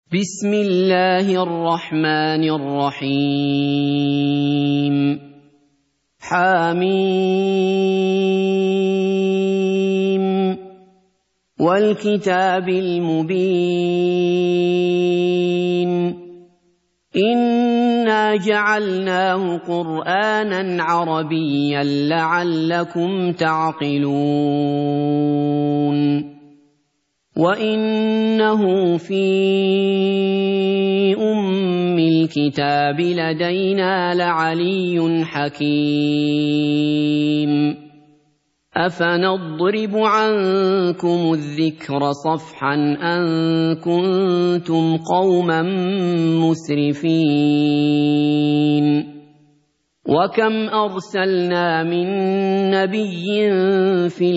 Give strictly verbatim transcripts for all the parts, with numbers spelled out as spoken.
بسم الله الرحمن الرحيم حميم والكتاب المبين إنا جعلناه قرآنا عربيا لعلكم تعقلون وإنه في أم الكتاب لدينا لعلي حكيم أفنضرب عنكم الذكر صفحا أن كنتم قوما مسرفين وكم أرسلنا من نبي في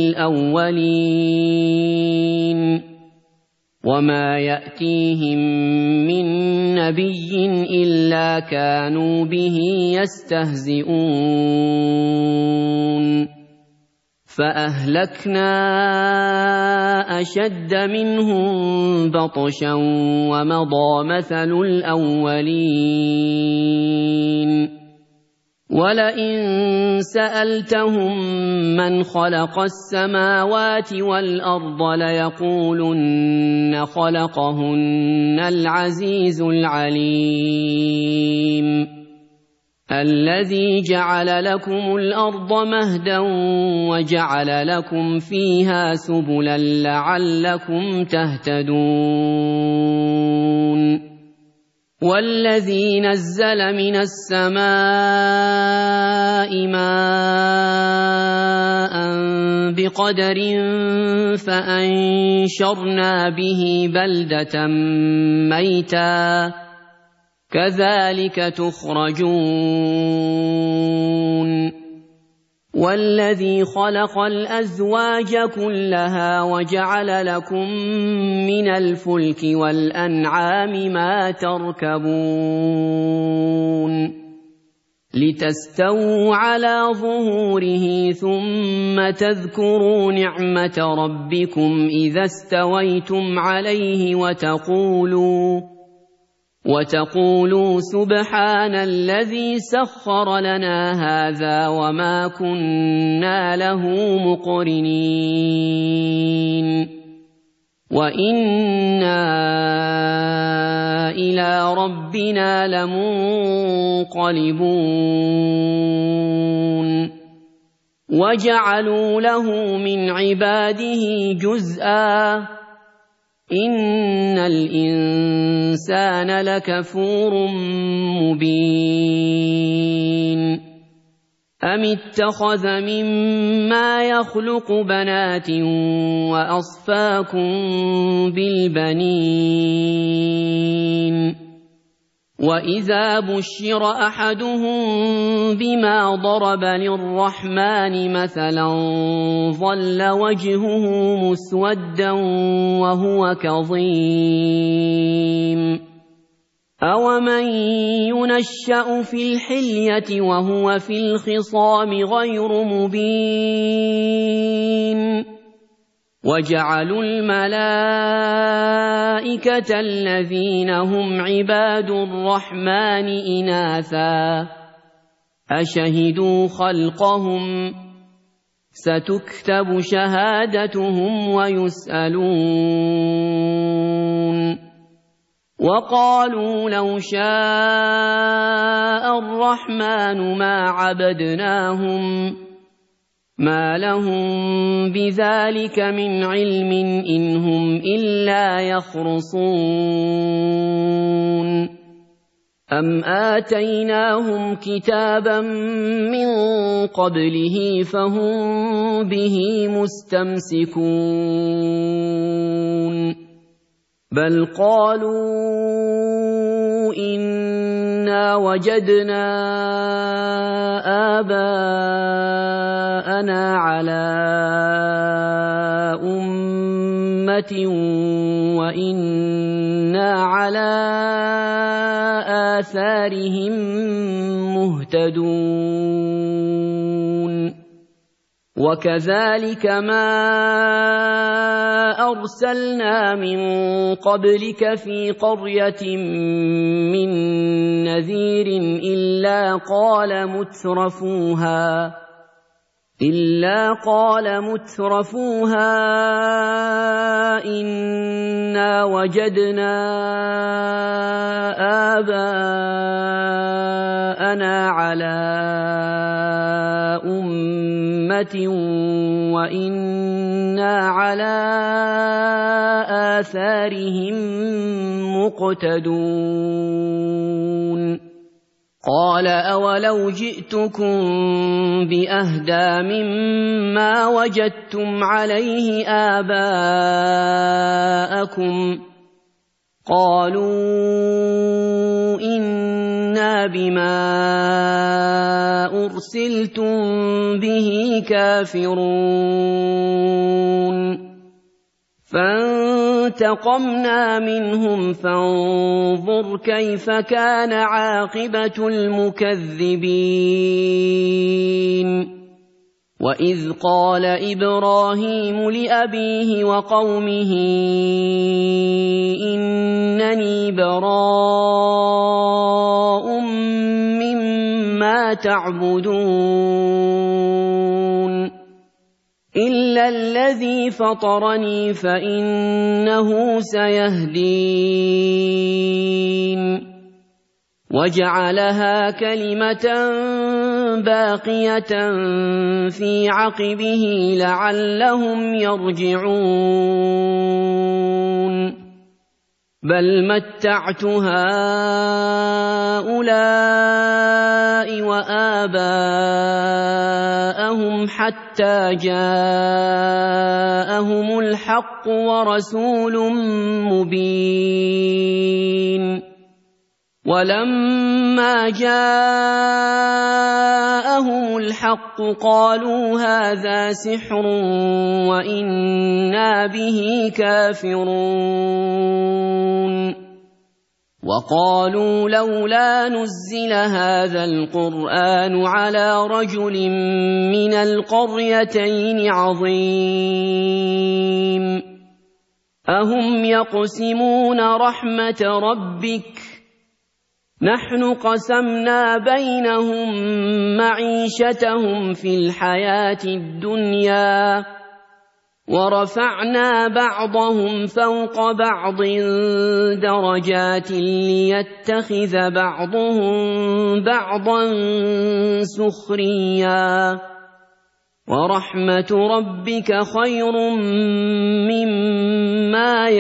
الأولين وما يأتيهم من نبي إلا كانوا به يستهزئون فأهلكنا أشد منهم بطشا ومضى مثل الأولين ولئن سألتهم من خلق السماوات والأرض ليقولن خلقهن العزيز العليم الذي جعل لكم الأرض مهدا وجعل لكم فيها سبلا لعلكم تهتدون والذي نزل من السماء ماء بقدر فأنشرنا به بلدة ميتا كذلك تخرجون والذي خلق الأزواج كلها وجعل لكم من الفلك والأنعام ما تركبون لتستووا على ظهوره ثم تذكروا نعمة ربكم إذا استويتم عليه وتقولوا وتقولوا سبحان الذي سخر لنا هذا وما كنا له مقرنين وإنا إلى ربنا لمنقلبون وجعلوا له من عباده جزءا إن الإنسان لكفور مبين أم اتخذ مما يخلق بنات وأصفاكم بالبنين وإذا بشر أحدهم بما ضرب للرحمن مثلا ظل وجهه مسودا وهو كظيم أومن ينشأ في الحلية وهو في الخصام غير مبين وجعلوا الملائكة الذين هم عباد الرحمن إناثا أشهدوا خلقهم ستكتب شهادتهم ويسألون وقالوا لو شاء الرحمن ما عبدناهم ما لهم بذلك من علم إن هم إلا يخرصون أم آتيناهم كتابا من قبله فهم به مستمسكون بل قالوا إنا وجدنا آباءنا على أمة وإنا على آثارهم مهتدون وكذلك ما أرسلنا من قبلك في قرية من نذير إلا قال مترفوها إلا قال مترفوها إنا وجدنا آباءنا على أمة وإنا على آثارهم مقتدون قال أولو جئتكم بأهدى مما وجدتم عليه آباءكم قالوا إنا بما أرسلتم به كافرون فانتقمنا منهم فانظر كيف كان عاقبة المكذبين وإذ قال إبراهيم لأبيه وقومه إنني براء مما تعبدون إلا الذي فطرني فإنه سيهدين وجعلها كلمة باقية في عقبه لعلهم يرجعون بل متعت هؤلاء وآباءهم حتى جاءهم الحق ورسول مبين ولما جاءهم الحق قالوا هذا سحر وإنا به كافرون وقالوا لولا نزل هذا القرآن على رجل من القريتين عظيم أهم يقسمون رحمة ربك نحن قسمنا بينهم معيشتهم في الحياة الدنيا ورفعنا بعضهم فوق بعض درجات ليتخذ بعضهم بعضا سخريا ورحمة ربك خير مما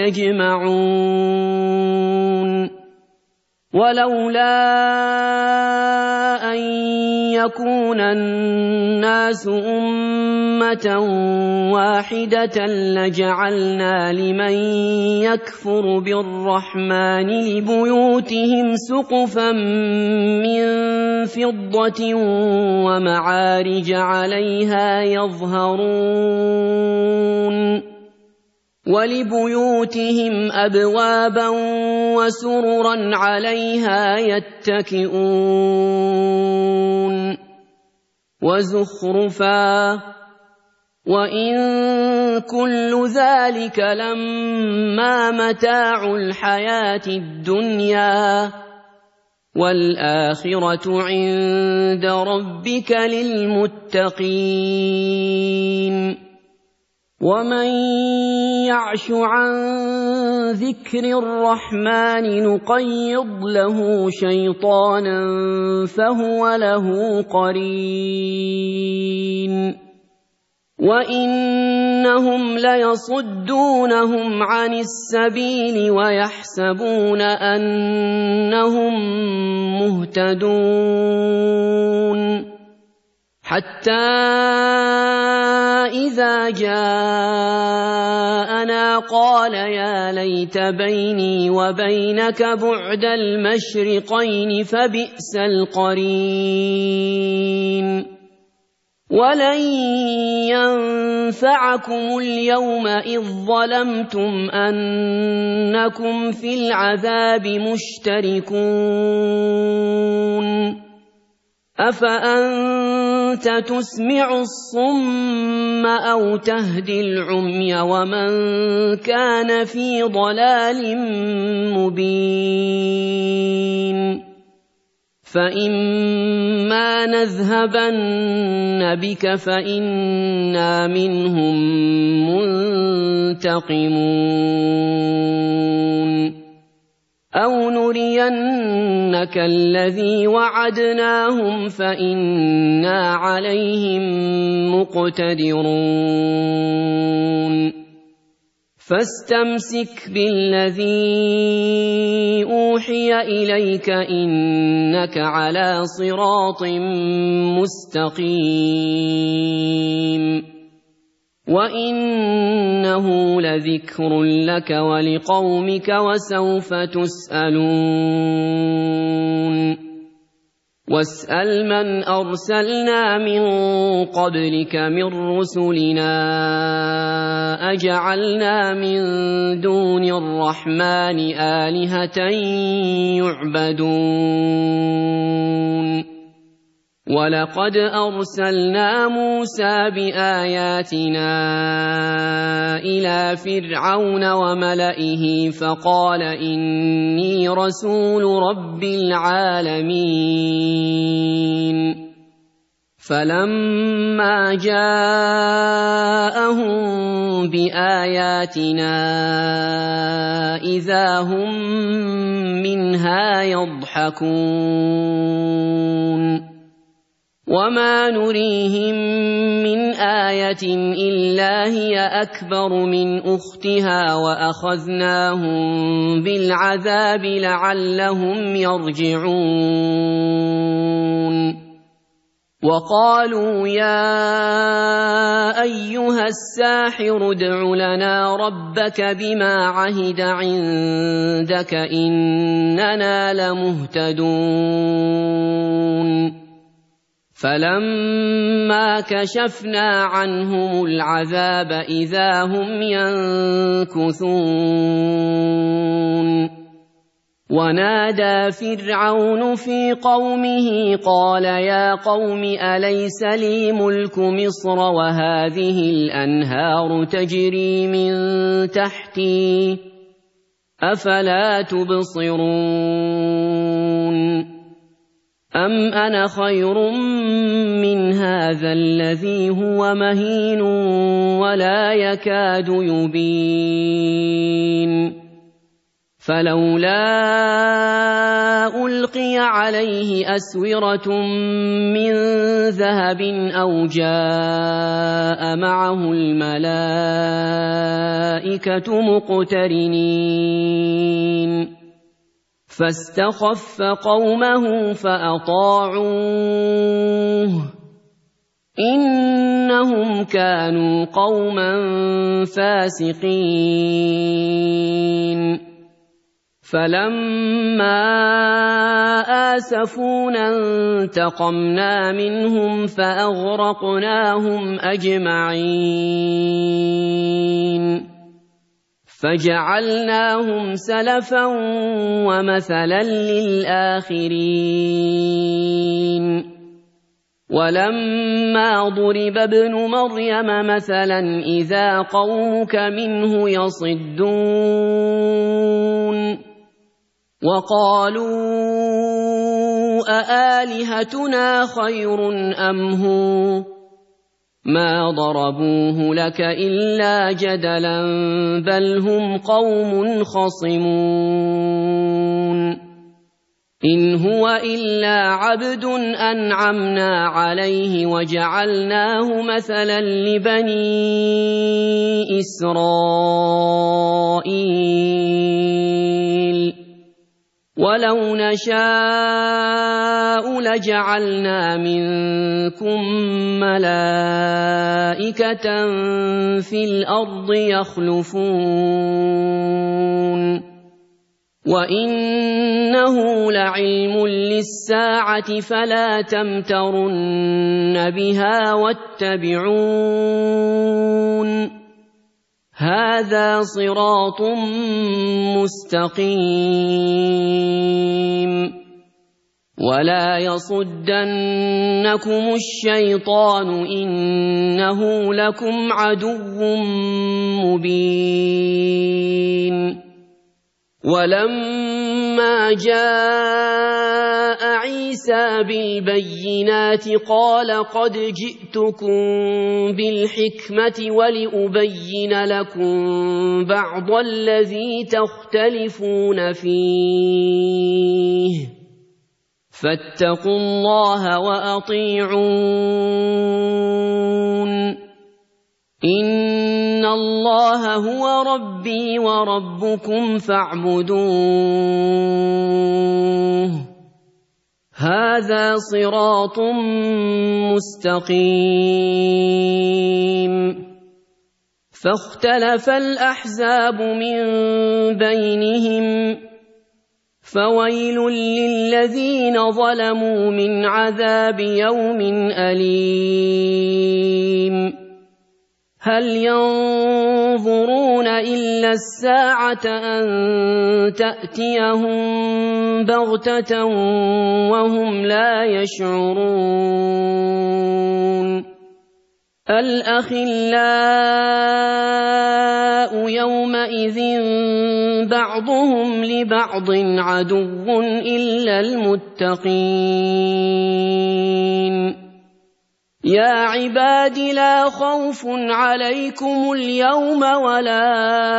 يجمعون ولولا أن يكون الناس أمة واحدة لجعلنا لمن يكفر بالرحمن لبيوتهم سقفا من فضة ومعارج عليها يظهرون ولبيوتهم أبوابا وسررا عليها يتكئون وزخرفا وإن كل ذلك لما متاع الحياة الدنيا والآخرة عند ربك للمتقين ومن يعش عن ذكر الرحمن نقيض له شيطانا فهو له قرين وإنهم ليصدونهم عن السبيل ويحسبون أنهم مهتدون حتى إذا جاءنا قال يا ليت بيني وبينك بعد المشرقين فبئس القرين ولن ينفعكم اليوم إذ ظلمتم أنكم في العذاب مشتركون أفأنت تسمع الصم أو تهدي العمي ومن كان في ضلال مبين فإما نذهبن بك فإنا منهم منتقمون أو نرينك الذي وعدناهم فإنا عليهم مقتدرون فاستمسك بالذي أوحي إليك إنك على صراط مستقيم وإنه لذكر لك ولقومك وسوف تسألون واسأل من أرسلنا من قبلك من رسلنا أجعلنا من دون الرحمن آلهة يعبدون ولقد أرسلنا موسى بآياتنا إلى فرعون وملئه فقال إني رسول رب العالمين فلما جاءهم بآياتنا إذا هم منها يضحكون وما نريهم من آية إلا هي أكبر من أختها وأخذناهم بالعذاب لعلهم يرجعون وقالوا يا أيها الساحر ادع لنا ربك بما عهد عندك إننا لمهتدون فلما كشفنا عنهم العذاب إذا هم ينكثون ونادى فرعون في قومه قال يا قوم أليس لي ملك مصر وهذه الأنهار تجري من تحتي أفلا تبصرون أم أنا خير من هذا الذي هو مهين ولا يكاد يبين فلولا ألقي عليه أسورة من ذهب أو جاء معه الملائكة مقترنين فاستخف قومه فأطاعوه إنهم كانوا قوما فاسقين فلما آسفونا انتقمنا منهم فأغرقناهم أجمعين فجعلناهم سلفا ومثلا للآخرين ولما ضرب ابن مريم مثلا إذا قومك منه يصدون وقالوا أآلهتنا خير أم هو ما ضربوه لك إلا جدلا بل هم قوم خصمون إن هو إلا عبد أنعمنا عليه وجعلناه مثلا لبني إسرائيل ولو نشاء لجعلنا منكم ملائكة في الأرض يخلفون وإنه لعلم للساعة فلا تمترن بها واتبعون هذا صراط مستقيم ولا يصدنكم الشيطان إنه لكم عدو مبين ولما جاء عيسى بالبينات قال قد جئتكم بالحكمة ولأبين لكم بعض الذي تختلفون فيه فاتقوا الله وأطيعون إن الله هو ربي وربكم فاعبدوه هذا صراط مستقيم فاختلف الأحزاب من بينهم فويل للذين ظلموا من عذاب يوم أليم هل ينظرون إلا الساعة أن تأتيهم بغتة وهم لا يشعرون الأخلاء يومئذ بعضهم لبعض عدو إلا المتقين يا عباد لا خوف عليكم اليوم ولا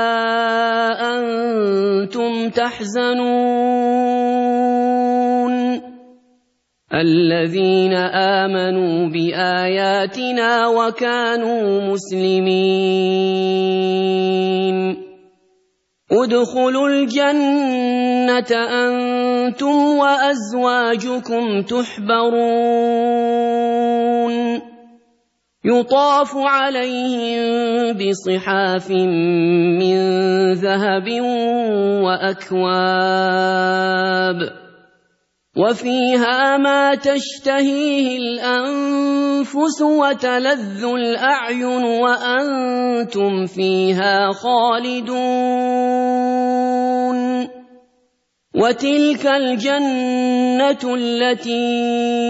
أنتم تحزنون الذين آمنوا بآياتنا وكانوا مسلمين ادخلوا الجنة أنتم وأزواجكم تحبرون يطاف عليهم بصحاف من ذهب وأكواب وفيها ما تشتهيه الأنفس وتلذ الأعين وأنتم فيها خالدون وتلك الجنة التي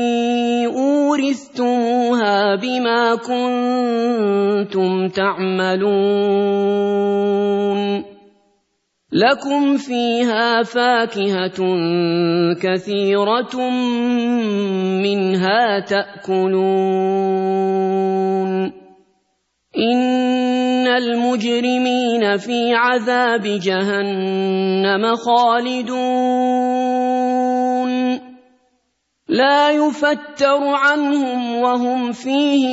أورثتموها بما كنتم تعملون لكم فيها فاكهة كثيرة منها تأكلون إن المجرمين في عذاب جهنم خالدون لا يفتر عنهم وهم فيه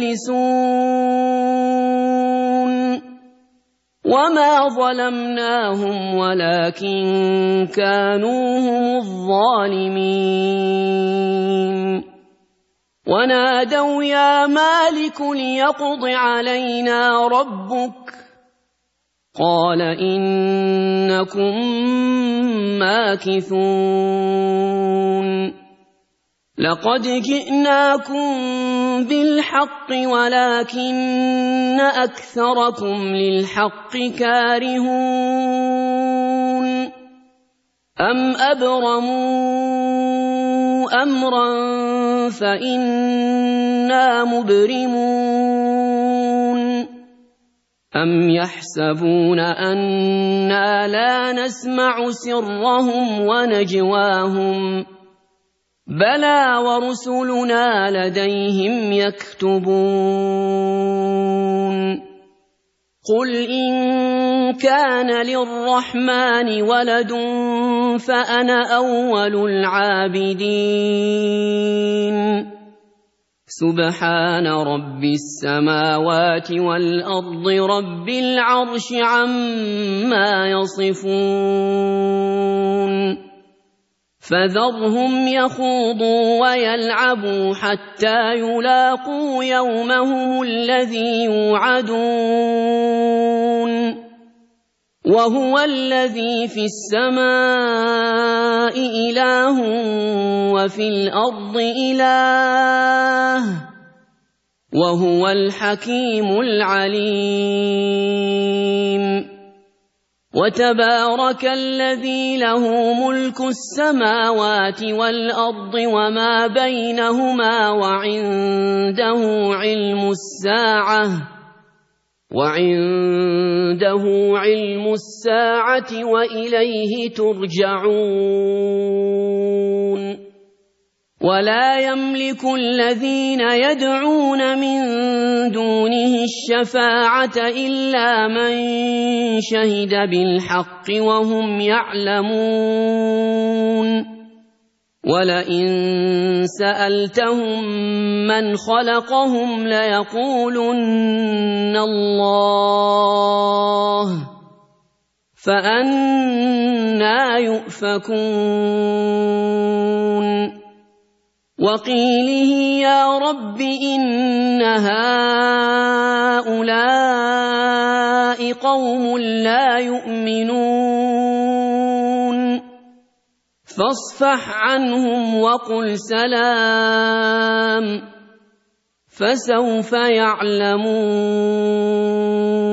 مبلسون وما ظلمناهم ولكن كانوا هم الظالمين ونادوا يا مالك ليقض علينا ربك قال إنكم ماكثون لقد جئناكم بالحق ولكن أكثركم للحق كارهون أم أبرموا أمرا فإنا مبرمون أم يحسبون أنا لا نسمع سرهم ونجواهم بلى ورسلنا لديهم يكتبون قل إن كان للرحمن ولد فأنا أول العابدين سبحان رب السماوات والأرض رب العرش عما يصفون فذرهم يخوضوا ويلعبوا حتى يلاقوا يومهم الذي يوعدون وهو الذي في السماء إله وفي الأرض إله وهو الحكيم العليم وتبارك الذي له ملك السماوات والأرض وما بينهما وعنده علم الساعة وعنده علم الساعة وإليه ترجعون ولا يملك الذين يدعون من دونه الشفاعة إلا من شهد بالحق وهم يعلمون ولئن سألتهم من خلقهم ليقولن الله فأنى يؤفكون وقيله يا رب إن هؤلاء قوم لا يؤمنون فاصفح عنهم وقل سلام فسوف يعلمون.